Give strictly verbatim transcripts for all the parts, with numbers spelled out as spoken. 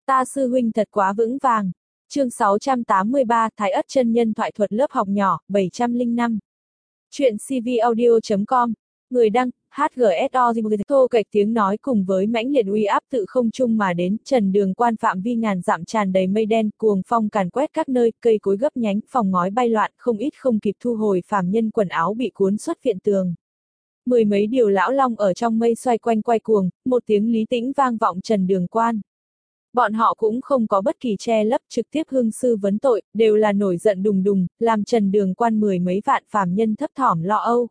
Ta sư huynh thật quá vững vàng. Chương sáu trăm tám mươi ba, Thái Ất chân nhân thoại thuật lớp học nhỏ, bảy trăm lẻ năm. Chuyện cvaudio chấm com. Người đăng, hát giê ét o thô kệch tiếng nói cùng với mãnh liệt uy áp tự không trung mà đến, trần đường quan phạm vi ngàn dặm tràn đầy mây đen, cuồng phong càn quét các nơi, cây cối gấp nhánh, phòng ngói bay loạn, không ít không kịp thu hồi phàm nhân quần áo bị cuốn xuất viện tường. Mười mấy điều lão long ở trong mây xoay quanh quay cuồng, một tiếng lý tĩnh vang vọng trần đường quan. Bọn họ cũng không có bất kỳ che lấp, trực tiếp hương sư vấn tội, đều là nổi giận đùng đùng, làm trần đường quan mười mấy vạn phàm nhân thấp thỏm lo âu.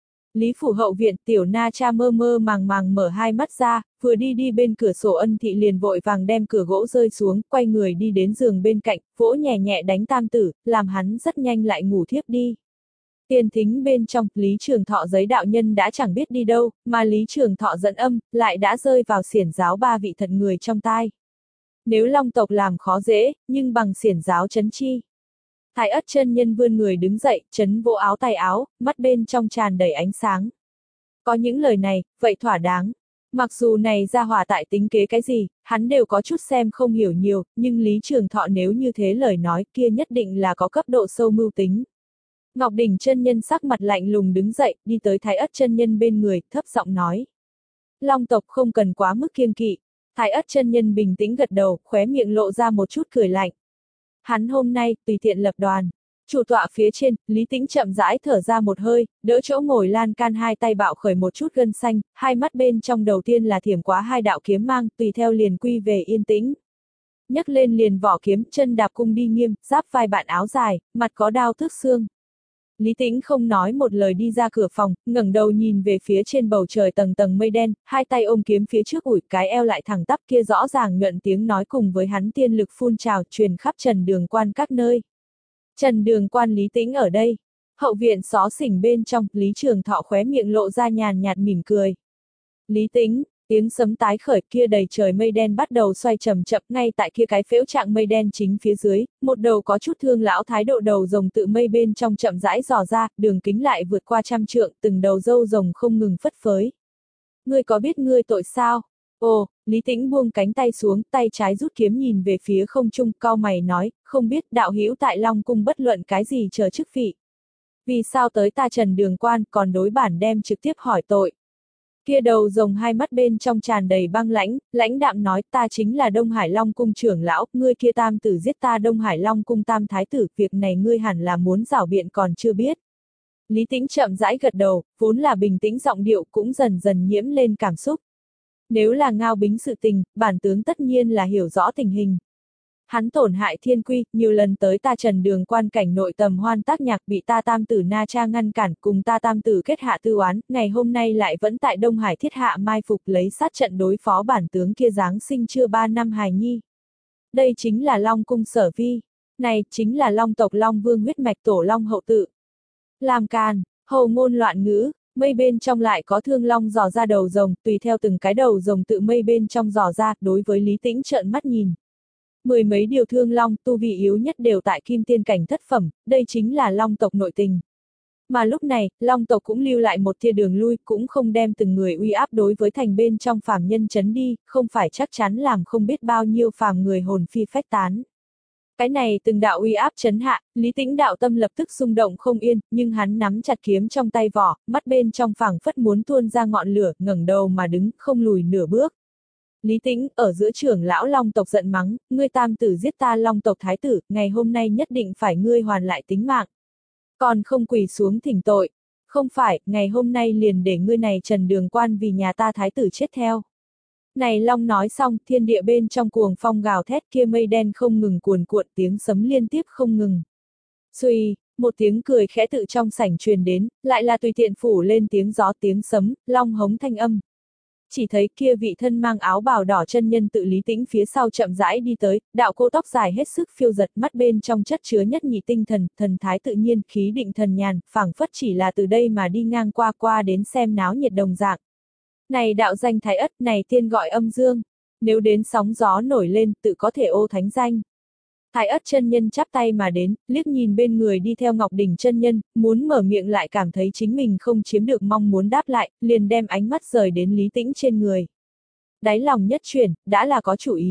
Lý phủ hậu viện, tiểu na cha mơ mơ màng màng mở hai mắt ra, vừa đi đi bên cửa sổ Ân thị liền vội vàng đem cửa gỗ rơi xuống, quay người đi đến giường bên cạnh, vỗ nhẹ nhẹ đánh tam tử, làm hắn rất nhanh lại ngủ thiếp đi. Tiền thính bên trong, Lý Trường Thọ giấy đạo nhân đã chẳng biết đi đâu, mà Lý Trường Thọ dẫn âm, lại đã rơi vào xiển giáo ba vị thật người trong tai. Nếu Long tộc làm khó dễ, nhưng bằng xiển giáo chấn chi. Thái Ất chân nhân vươn người đứng dậy, chấn vỗ áo tay áo, mắt bên trong tràn đầy ánh sáng. Có những lời này, vậy thỏa đáng. Mặc dù này ra hỏa tại tính kế cái gì, hắn đều có chút xem không hiểu nhiều, nhưng Lý Trường Thọ nếu như thế lời nói kia nhất định là có cấp độ sâu mưu tính. Ngọc Đỉnh chân nhân sắc mặt lạnh lùng đứng dậy, đi tới Thái Ất chân nhân bên người, thấp giọng nói. Long tộc không cần quá mức kiêng kỵ. Thái Ất chân nhân bình tĩnh gật đầu, khóe miệng lộ ra một chút cười lạnh. Hắn hôm nay, tùy tiện lập đoàn. Chủ tọa phía trên, Lý Tĩnh chậm rãi thở ra một hơi, đỡ chỗ ngồi lan can hai tay bạo khởi một chút gân xanh, hai mắt bên trong đầu tiên là thiểm quá hai đạo kiếm mang, tùy theo liền quy về yên tĩnh. Nhấc lên liền vỏ kiếm, chân đạp cung đi nghiêm, giáp vai bạn áo dài, mặt có đao thước xương. Lý Tĩnh không nói một lời đi ra cửa phòng, ngẩng đầu nhìn về phía trên bầu trời tầng tầng mây đen, hai tay ôm kiếm phía trước ủi cái eo lại thẳng tắp kia rõ ràng nhuận tiếng nói cùng với hắn tiên lực phun trào truyền khắp trần đường quan các nơi. Trần đường quan Lý Tĩnh ở đây. Hậu viện xó xỉnh bên trong, Lý Trường Thọ khóe miệng lộ ra nhàn nhạt mỉm cười. Lý Tĩnh, tiếng sấm tái khởi kia đầy trời mây đen bắt đầu xoay chậm chậm ngay tại kia cái phễu trạng mây đen chính phía dưới, một đầu có chút thương lão thái độ đầu rồng tự mây bên trong chậm rãi dò ra, đường kính lại vượt qua trăm trượng, từng đầu râu rồng không ngừng phất phới. Ngươi có biết ngươi tội sao? Ồ, Lý Tĩnh buông cánh tay xuống, tay trái rút kiếm nhìn về phía không trung, cau mày nói, không biết đạo hữu tại Long cung bất luận cái gì chờ chức vị. Vì sao tới ta Trần Đường quan còn đối bản đem trực tiếp hỏi tội. Kia đầu rồng hai mắt bên trong tràn đầy băng lãnh, lãnh đạm nói ta chính là Đông Hải Long cung trưởng lão, ngươi kia tam tử giết ta Đông Hải Long cung tam thái tử, việc này ngươi hẳn là muốn rảo biện còn chưa biết. Lý Tĩnh chậm rãi gật đầu, vốn là bình tĩnh giọng điệu cũng dần dần nhiễm lên cảm xúc. Nếu là ngao bính sự tình, bản tướng tất nhiên là hiểu rõ tình hình. Hắn tổn hại thiên quy, nhiều lần tới ta Trần Đường quan cảnh nội tầm hoan tác nhạc bị ta tam tử Na Cha ngăn cản, cùng ta tam tử kết hạ tư oán, ngày hôm nay lại vẫn tại Đông Hải thiết hạ mai phục lấy sát trận đối phó bản tướng kia giáng sinh chưa ba năm hài nhi. Đây chính là Long cung sở vi, này chính là Long tộc Long vương huyết mạch tổ Long hậu tự. Làm càn, hầu ngôn loạn ngữ. Mây bên trong lại có thương long dò ra đầu rồng, tùy theo từng cái đầu rồng tự mây bên trong dò ra, đối với Lý Tĩnh trợn mắt nhìn. Mười mấy điều thương long, tu vị yếu nhất đều tại kim tiên cảnh thất phẩm, đây chính là long tộc nội tình. Mà lúc này, long tộc cũng lưu lại một tia đường lui, cũng không đem từng người uy áp đối với thành bên trong phàm nhân chấn đi, không phải chắc chắn làm không biết bao nhiêu phàm người hồn phi phách tán. Cái này từng đạo uy áp chấn hạ, Lý Tĩnh đạo tâm lập tức xung động không yên, nhưng hắn nắm chặt kiếm trong tay vỏ, mắt bên trong phảng phất muốn tuôn ra ngọn lửa, ngẩng đầu mà đứng, không lùi nửa bước. Lý Tĩnh, ở giữa trưởng lão Long tộc giận mắng, ngươi tam tử giết ta Long tộc thái tử, ngày hôm nay nhất định phải ngươi hoàn lại tính mạng. Còn không quỳ xuống thỉnh tội. Không phải, ngày hôm nay liền để ngươi này Trần Đường quan vì nhà ta thái tử chết theo. Này Long nói xong, thiên địa bên trong cuồng phong gào thét kia mây đen không ngừng cuồn cuộn tiếng sấm liên tiếp không ngừng. Xuy, một tiếng cười khẽ tự trong sảnh truyền đến, lại là tùy tiện phủ lên tiếng gió tiếng sấm, long hống thanh âm. Chỉ thấy kia vị thân mang áo bào đỏ chân nhân tự Lý Tĩnh phía sau chậm rãi đi tới, đạo cô tóc dài hết sức phiêu giật mắt bên trong chất chứa nhất nhị tinh thần, thần thái tự nhiên, khí định thần nhàn, phảng phất chỉ là từ đây mà đi ngang qua qua đến xem náo nhiệt đồng dạng. Này đạo danh Thái Ất, này tiên gọi âm dương. Nếu đến sóng gió nổi lên, tự có thể ô thánh danh. Thái Ất chân nhân chắp tay mà đến, liếc nhìn bên người đi theo Ngọc Đỉnh chân nhân, muốn mở miệng lại cảm thấy chính mình không chiếm được mong muốn đáp lại, liền đem ánh mắt rời đến Lý Tĩnh trên người. Đáy lòng nhất chuyển, đã là có chủ ý.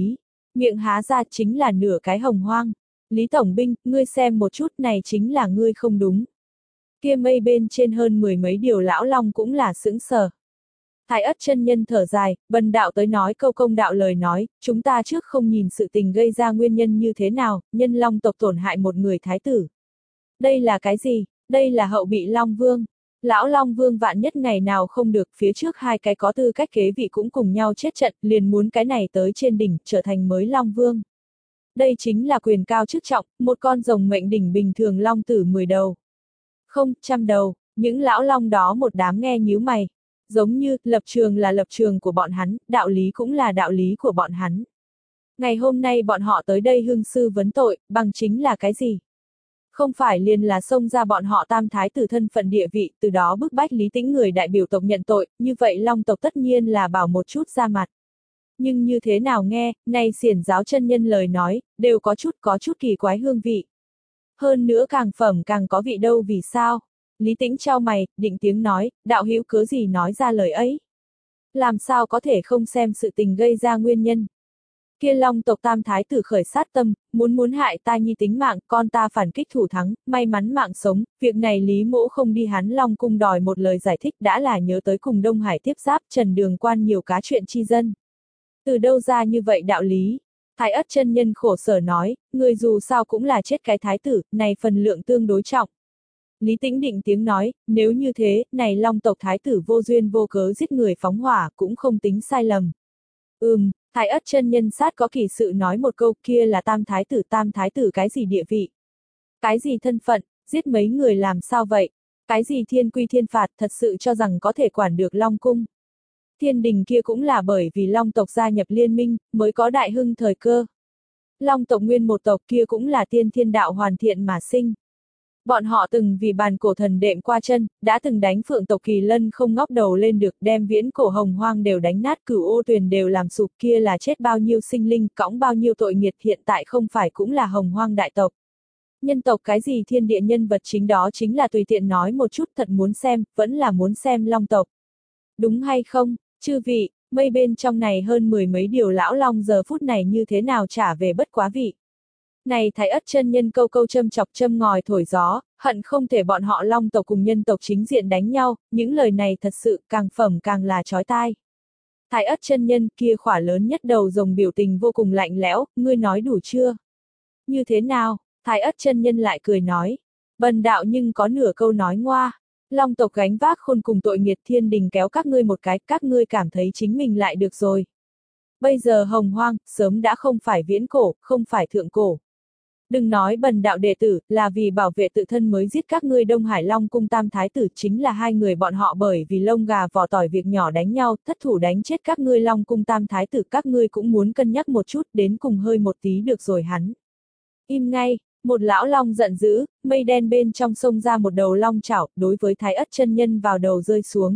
miệng há ra chính là nửa cái hồng hoang. Lý Tổng binh, ngươi xem một chút, này chính là ngươi không đúng. Kia mây bên trên hơn mười mấy điều lão long cũng là sững sờ. Thái Ất chân nhân thở dài, Bần đạo tới nói câu công đạo lời nói, chúng ta trước không nhìn sự tình gây ra nguyên nhân như thế nào, nhân long tộc tổn hại một người thái tử. Đây là cái gì? Đây là hậu bị Long Vương. Lão Long Vương vạn nhất ngày nào không được, phía trước hai cái có tư cách kế vị cũng cùng nhau chết trận, liền muốn cái này tới trên đỉnh, trở thành mới Long Vương. Đây chính là quyền cao chức trọng, một con rồng mệnh đỉnh bình thường long tử mười đầu. Không, trăm đầu, những lão long đó một đám nghe nhíu mày. Giống như, lập trường là lập trường của bọn hắn, đạo lý cũng là đạo lý của bọn hắn. Ngày hôm nay bọn họ tới đây hương sư vấn tội, bằng chính là cái gì? Không phải liền là xông ra bọn họ tam thái tử thân phận địa vị, từ đó bức bách Lý Tĩnh người đại biểu tộc nhận tội, như vậy long tộc tất nhiên là bảo một chút ra mặt. Nhưng như thế nào nghe, nay xiển giáo chân nhân lời nói, đều có chút có chút kỳ quái hương vị. Hơn nữa càng phẩm càng có vị đâu vì sao? Lý Tĩnh trao mày, định tiếng nói, đạo hữu cớ gì nói ra lời ấy? Làm sao có thể không xem sự tình gây ra nguyên nhân? Kia long tộc tam thái tử khởi sát tâm, muốn muốn hại ta nhi tính mạng, con ta phản kích thủ thắng, may mắn mạng sống, việc này Lý Mỗ không đi hắn Long cung đòi một lời giải thích đã là nhớ tới cùng Đông Hải tiếp giáp Trần Đường Quan nhiều cá chuyện chi dân. Từ đâu ra như vậy đạo lý? Thái Ất chân nhân khổ sở nói, người dù sao cũng là chết cái thái tử, này phần lượng tương đối trọng. Lý Tĩnh định tiếng nói, nếu như thế, này long tộc thái tử vô duyên vô cớ giết người phóng hỏa cũng không tính sai lầm. Ừm, Thái Ất chân nhân sát có kỳ sự nói một câu, kia là tam thái tử, tam thái tử cái gì địa vị? Cái gì thân phận, giết mấy người làm sao vậy? Cái gì thiên quy thiên phạt, thật sự cho rằng có thể quản được Long cung? Thiên đình kia cũng là bởi vì long tộc gia nhập liên minh, mới có đại hưng thời cơ. Long tộc nguyên một tộc kia cũng là tiên thiên đạo hoàn thiện mà sinh. Bọn họ từng vì bàn cổ thần đệm qua chân, đã từng đánh phượng tộc kỳ lân không ngóc đầu lên được, đem viễn cổ hồng hoang đều đánh nát, cửu ô tuyền đều làm sụp, kia là chết bao nhiêu sinh linh, cõng bao nhiêu tội nghiệt, hiện tại không phải cũng là hồng hoang đại tộc. Nhân tộc cái gì thiên địa nhân vật chính đó chính là tùy tiện nói một chút, thật muốn xem, vẫn là muốn xem long tộc. Đúng hay không, chư vị, mây bên trong này hơn mười mấy điều lão long giờ phút này như thế nào trả về bất quá vị. Này Thái Ất chân nhân câu câu châm chọc châm ngòi thổi gió, hận không thể bọn họ long tộc cùng nhân tộc chính diện đánh nhau, những lời này thật sự càng phẩm càng là chói tai. Thái Ất chân nhân kia khỏa lớn nhất đầu rồng biểu tình vô cùng lạnh lẽo, ngươi nói đủ chưa? Như thế nào? Thái Ất chân nhân lại cười nói. Bần đạo nhưng có nửa câu nói ngoa. Long tộc gánh vác khôn cùng tội nghiệt, thiên đình kéo các ngươi một cái, các ngươi cảm thấy chính mình lại được rồi. Bây giờ hồng hoang, sớm đã không phải viễn cổ, không phải thượng cổ. Đừng nói bần đạo đệ tử, là vì bảo vệ tự thân mới giết các ngươi Đông Hải Long cung tam thái tử, chính là hai người bọn họ bởi vì lông gà vỏ tỏi việc nhỏ đánh nhau, thất thủ đánh chết các ngươi Long cung tam thái tử, các ngươi cũng muốn cân nhắc một chút, đến cùng hơi một tí được rồi hắn. Im ngay, một lão long giận dữ, mây đen bên trong sông ra một đầu long chảo, đối với Thái Ất chân nhân vào đầu rơi xuống.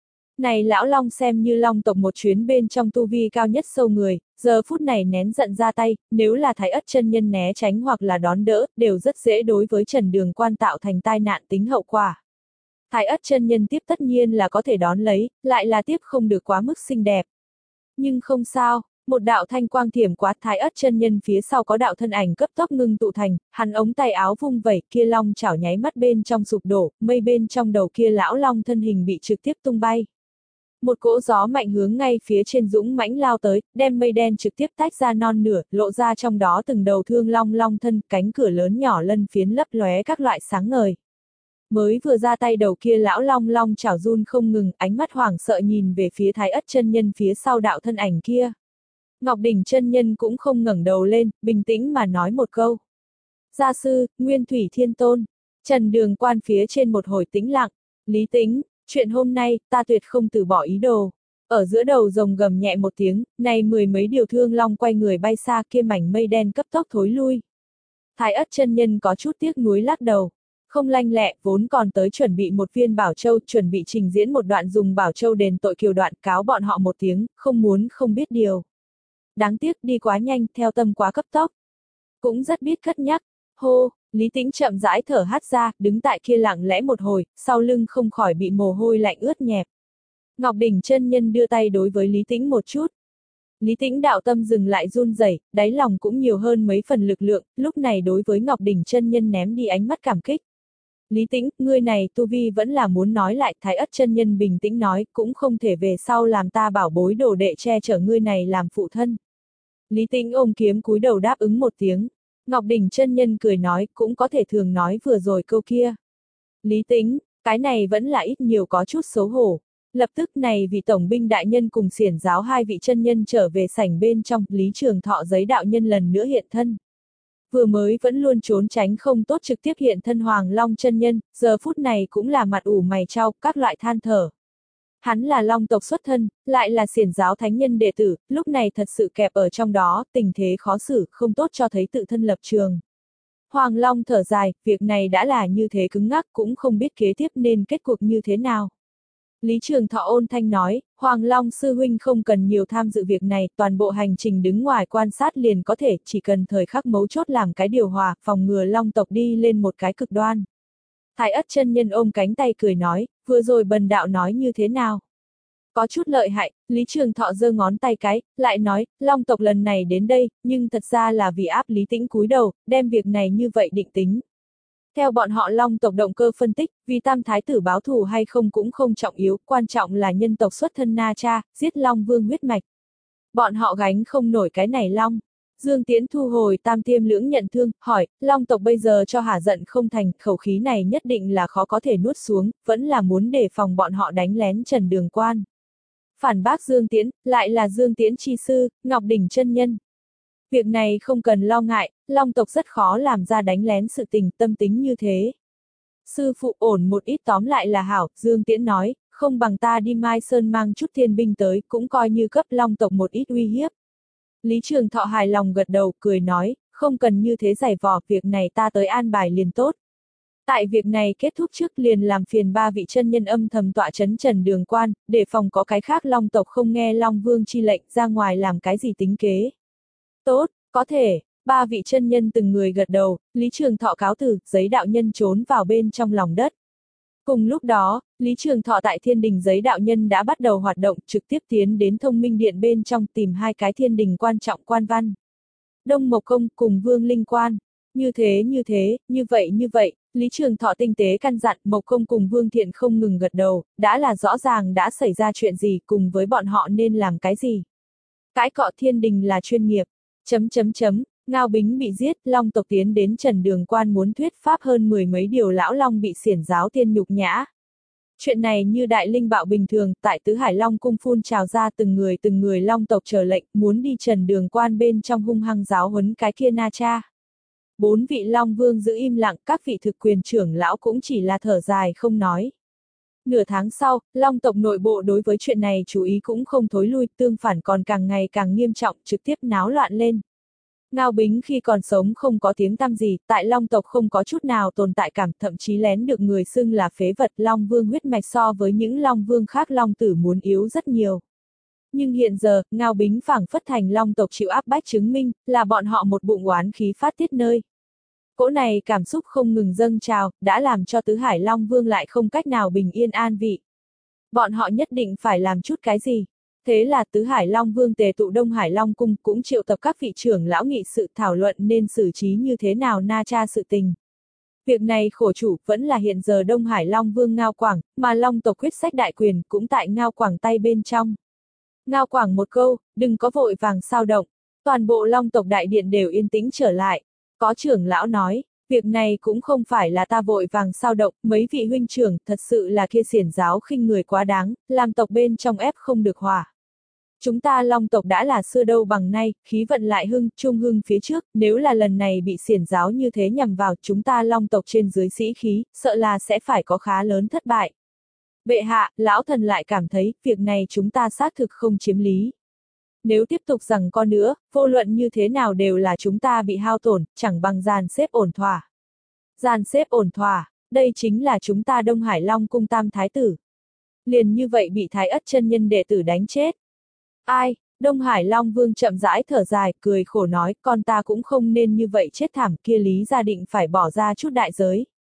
Này lão long xem như long tộc một chuyến bên trong tu vi cao nhất sâu người, giờ phút này nén giận ra tay, nếu là Thái Ất chân nhân né tránh hoặc là đón đỡ, đều rất dễ đối với Trần Đường Quan tạo thành tai nạn tính hậu quả. Thái Ất chân nhân tiếp tất nhiên là có thể đón lấy, lại là tiếp không được quá mức xinh đẹp. Nhưng không sao, một đạo thanh quang thiểm quát Thái Ất chân nhân phía sau có đạo thân ảnh cấp tốc ngưng tụ thành, hắn ống tay áo vung vẩy, kia long chảo nháy mắt bên trong sụp đổ, mây bên trong đầu kia lão long thân hình bị trực tiếp tung bay. Một cỗ gió mạnh hướng ngay phía trên dũng mãnh lao tới, đem mây đen trực tiếp tách ra non nửa, lộ ra trong đó từng đầu thương long long thân, cánh cửa lớn nhỏ lân phiến lấp lóe các loại sáng ngời. Mới vừa ra tay đầu kia lão long long chảo run không ngừng, ánh mắt hoảng sợ nhìn về phía Thái Ất chân nhân phía sau đạo thân ảnh kia. Ngọc Đỉnh chân nhân cũng không ngẩng đầu lên, bình tĩnh mà nói một câu. Gia sư, Nguyên Thủy Thiên Tôn. Trần Đường Quan phía trên một hồi tĩnh lặng. Lý Tĩnh, chuyện hôm nay, ta tuyệt không từ bỏ ý đồ. Ở giữa đầu rồng gầm nhẹ một tiếng, này mười mấy điều thương long quay người bay xa, kia mảnh mây đen cấp tốc thối lui. Thái Ất chân nhân có chút tiếc nuối lắc đầu. Không lanh lẹ, vốn còn tới chuẩn bị một viên bảo châu, chuẩn bị trình diễn một đoạn dùng bảo châu đền tội kiều đoạn, cáo bọn họ một tiếng, không muốn không biết điều. Đáng tiếc đi quá nhanh, theo tâm quá cấp tốc. Cũng rất biết cất nhắc. Hô, Lý Tĩnh chậm rãi thở hắt ra, đứng tại kia lặng lẽ một hồi, sau lưng không khỏi bị mồ hôi lạnh ướt nhẹp. Ngọc Đỉnh chân nhân đưa tay đối với Lý Tĩnh một chút. Lý Tĩnh đạo tâm dừng lại run rẩy, đáy lòng cũng nhiều hơn mấy phần lực lượng, lúc này đối với Ngọc Đỉnh chân nhân ném đi ánh mắt cảm kích. Lý Tĩnh, ngươi này tu vi vẫn là muốn nói lại, Thái Ất chân nhân bình tĩnh nói, cũng không thể về sau làm ta bảo bối đồ đệ che chở ngươi này làm phụ thân. Lý Tĩnh ôm kiếm cúi đầu đáp ứng một tiếng. Ngọc Đỉnh chân nhân cười nói, cũng có thể thường nói vừa rồi câu kia. Lý Tĩnh, cái này vẫn là ít nhiều có chút xấu hổ. Lập tức này vị tổng binh đại nhân cùng xiển giáo hai vị chân nhân trở về sảnh bên trong, Lý Trường Thọ giấy đạo nhân lần nữa hiện thân. Vừa mới vẫn luôn trốn tránh không tốt trực tiếp hiện thân Hoàng Long chân nhân, giờ phút này cũng là mặt ủ mày trao, các loại than thở. Hắn là Long tộc xuất thân, lại là xiển giáo thánh nhân đệ tử, lúc này thật sự kẹp ở trong đó, tình thế khó xử, không tốt cho thấy tự thân lập trường. Hoàng Long thở dài, việc này đã là như thế cứng ngắc, cũng không biết kế tiếp nên kết cuộc như thế nào. Lý Trường Thọ ôn thanh nói, Hoàng Long sư huynh không cần nhiều tham dự việc này, toàn bộ hành trình đứng ngoài quan sát liền có thể, chỉ cần thời khắc mấu chốt làm cái điều hòa, phòng ngừa Long tộc đi lên một cái cực đoan. Thái Ất chân nhân ôm cánh tay cười nói, vừa rồi bần đạo nói như thế nào? Có chút lợi hại, Lý Trường Thọ giơ ngón tay cái, lại nói, Long tộc lần này đến đây, nhưng thật ra là vì áp Lý Tĩnh cúi đầu, đem việc này như vậy định tính. Theo bọn họ Long tộc động cơ phân tích, vì tam thái tử báo thù hay không cũng không trọng yếu, quan trọng là nhân tộc xuất thân Na Cha, giết Long Vương huyết mạch. Bọn họ gánh không nổi cái này Long. Dương Tiễn thu hồi tam tiêm lưỡng nhận thương, hỏi, Long tộc bây giờ cho hả giận không thành, khẩu khí này nhất định là khó có thể nuốt xuống, vẫn là muốn đề phòng bọn họ đánh lén Trần Đường Quan. Phản bác Dương Tiễn, lại là Dương Tiễn chi sư, Ngọc Đỉnh chân nhân. Việc này không cần lo ngại, Long tộc rất khó làm ra đánh lén sự tình, tâm tính như thế. Sư phụ ổn một ít tóm lại là hảo, Dương Tiễn nói, không bằng ta đi Mai Sơn mang chút thiên binh tới, cũng coi như cấp Long tộc một ít uy hiếp. Lý Trường Thọ hài lòng gật đầu, cười nói, không cần như thế giày vò, việc này ta tới an bài liền tốt. Tại việc này kết thúc trước liền làm phiền ba vị chân nhân âm thầm tọa chấn Trần Đường Quan, để phòng có cái khác Long tộc không nghe Long Vương chi lệnh ra ngoài làm cái gì tính kế. Tốt, có thể, ba vị chân nhân từng người gật đầu, Lý Trường Thọ cáo từ, giấy đạo nhân trốn vào bên trong lòng đất. Cùng lúc đó, Lý Trường Thọ tại thiên đình giấy đạo nhân đã bắt đầu hoạt động, trực tiếp tiến đến thông minh điện bên trong tìm hai cái thiên đình quan trọng quan văn. Đông Mộc Công cùng Vương Linh Quan. Như thế như thế, như vậy như vậy, Lý Trường Thọ tinh tế căn dặn, Mộc Công cùng Vương Thiện không ngừng gật đầu, đã là rõ ràng đã xảy ra chuyện gì, cùng với bọn họ nên làm cái gì. Cãi cọ thiên đình là chuyên nghiệp. Chấm chấm chấm, Ngao Bính bị giết, Long tộc tiến đến Trần Đường Quan muốn thuyết pháp hơn mười mấy điều lão Long bị xiển giáo tiên nhục nhã. Chuyện này như đại linh bạo bình thường, tại Tứ Hải Long cung phun trào ra từng người từng người Long tộc chờ lệnh, muốn đi Trần Đường Quan bên trong hung hăng giáo huấn cái kia Na Cha. Bốn vị Long Vương giữ im lặng, các vị thực quyền trưởng lão cũng chỉ là thở dài không nói. Nửa tháng sau, Long tộc nội bộ đối với chuyện này chú ý cũng không thối lui, tương phản còn càng ngày càng nghiêm trọng, trực tiếp náo loạn lên. Ngao Bính khi còn sống không có tiếng tăm gì, tại Long tộc không có chút nào tồn tại cảm, thậm chí lén được người xưng là phế vật. Long Vương huyết mạch so với những Long Vương khác Long tử muốn yếu rất nhiều. Nhưng hiện giờ, Ngao Bính phảng phất thành Long tộc chịu áp bách chứng minh, là bọn họ một bụng oán khí phát tiết nơi. Cỗ này cảm xúc không ngừng dâng trào, đã làm cho Tứ Hải Long Vương lại không cách nào bình yên an vị. Bọn họ nhất định phải làm chút cái gì. Thế là Tứ Hải Long Vương tề tụ Đông Hải Long Cung cũng triệu tập các vị trưởng lão nghị sự thảo luận nên xử trí như thế nào Na Cha sự tình. Việc này khổ chủ vẫn là hiện giờ Đông Hải Long Vương Ngao Quảng, mà Long tộc quyết sách đại quyền cũng tại Ngao Quảng tay bên trong. Ngao Quảng một câu, đừng có vội vàng sao động, toàn bộ Long tộc đại điện đều yên tĩnh trở lại. Có trưởng lão nói, việc này cũng không phải là ta vội vàng sao động, mấy vị huynh trưởng thật sự là kia xiển giáo khinh người quá đáng, làm tộc bên trong ép không được hòa. Chúng ta Long tộc đã là xưa đâu bằng nay, khí vận lại hưng, trung hưng phía trước, nếu là lần này bị xiển giáo như thế nhằm vào chúng ta Long tộc trên dưới sĩ khí, sợ là sẽ phải có khá lớn thất bại. Bệ hạ, lão thần lại cảm thấy, việc này chúng ta xác thực không chiếm lý. Nếu tiếp tục rằng con nữa, vô luận như thế nào đều là chúng ta bị hao tổn, chẳng bằng dàn xếp ổn thỏa. Dàn xếp ổn thỏa, đây chính là chúng ta Đông Hải Long cung tam thái tử. Liền như vậy bị Thái Ất chân nhân đệ tử đánh chết. Ai, Đông Hải Long Vương chậm rãi thở dài, cười khổ nói, con ta cũng không nên như vậy chết thảm, kia Lý gia định phải bỏ ra chút đại giới.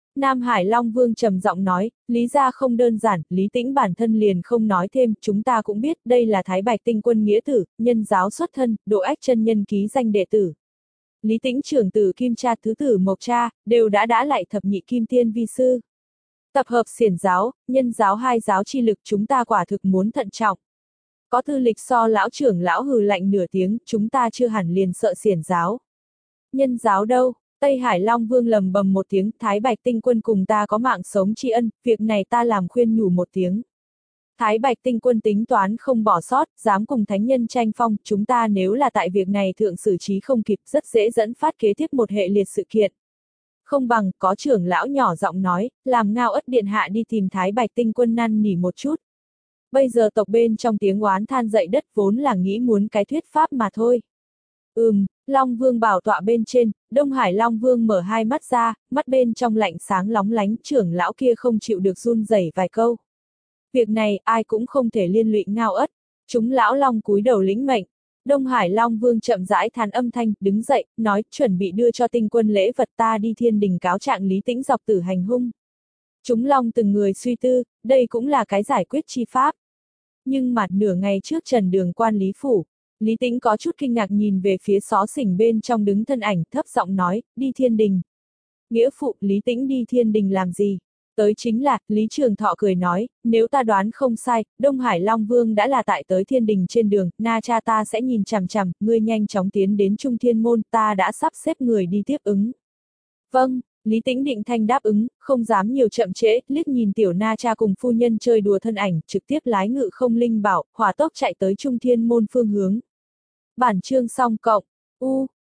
Nam Hải Long Vương trầm giọng nói, Lý gia không đơn giản, Lý Tĩnh bản thân liền không nói thêm, chúng ta cũng biết đây là Thái Bạch Tinh Quân nghĩa tử, nhân giáo xuất thân, Độ Ách chân nhân ký danh đệ tử. Lý Tĩnh trưởng tử Kim Cha thứ tử Mộc Cha, đều đã đã lại thập nhị kim tiên vi sư. Tập hợp xiển giáo, nhân giáo hai giáo chi lực chúng ta quả thực muốn thận trọng. Có tư lịch so lão trưởng lão hừ lạnh nửa tiếng, chúng ta chưa hẳn liền sợ xiển giáo. Nhân giáo đâu? Tây Hải Long Vương lầm bầm một tiếng, Thái Bạch Tinh Quân cùng ta có mạng sống tri ân, việc này ta làm khuyên nhủ một tiếng. Thái Bạch Tinh Quân tính toán không bỏ sót, dám cùng thánh nhân tranh phong, chúng ta nếu là tại việc này thượng xử trí không kịp, rất dễ dẫn phát kế tiếp một hệ liệt sự kiện. Không bằng, có trưởng lão nhỏ giọng nói, làm Ngao Ất điện hạ đi tìm Thái Bạch Tinh Quân năn nỉ một chút. Bây giờ tộc bên trong tiếng oán than dậy đất vốn là nghĩ muốn cái thuyết pháp mà thôi. Ừm, Long Vương bảo tọa bên trên, Đông Hải Long Vương mở hai mắt ra, mắt bên trong lạnh sáng lóng lánh, trưởng lão kia không chịu được run rẩy vài câu. Việc này, ai cũng không thể liên lụy Ngao Ất. Chúng lão Long cúi đầu lĩnh mệnh. Đông Hải Long Vương chậm rãi than âm thanh, đứng dậy, nói, chuẩn bị đưa cho Tinh Quân lễ vật, ta đi thiên đình cáo trạng Lý Tĩnh dọc tử hành hung. Chúng Long từng người suy tư, đây cũng là cái giải quyết chi pháp. Nhưng mà nửa ngày trước trần đường quan Lý Phủ, Lý Tĩnh có chút kinh ngạc nhìn về phía xó xỉnh bên trong đứng thân ảnh, thấp giọng nói, đi thiên đình. Nghĩa phụ, Lý Tĩnh đi thiên đình làm gì? Tới chính là, Lý Trường Thọ cười nói, nếu ta đoán không sai, Đông Hải Long Vương đã là tại tới thiên đình trên đường, na cha ta sẽ nhìn chằm chằm, ngươi nhanh chóng tiến đến Trung Thiên Môn, ta đã sắp xếp người đi tiếp ứng. Vâng, Lý Tĩnh định thanh đáp ứng, không dám nhiều chậm trễ, liếc nhìn tiểu na cha cùng phu nhân chơi đùa thân ảnh, trực tiếp lái ngự không linh bảo, hỏa tốc chạy tới Trung Thiên Môn phương hướng. Bản chương xong cộng, U,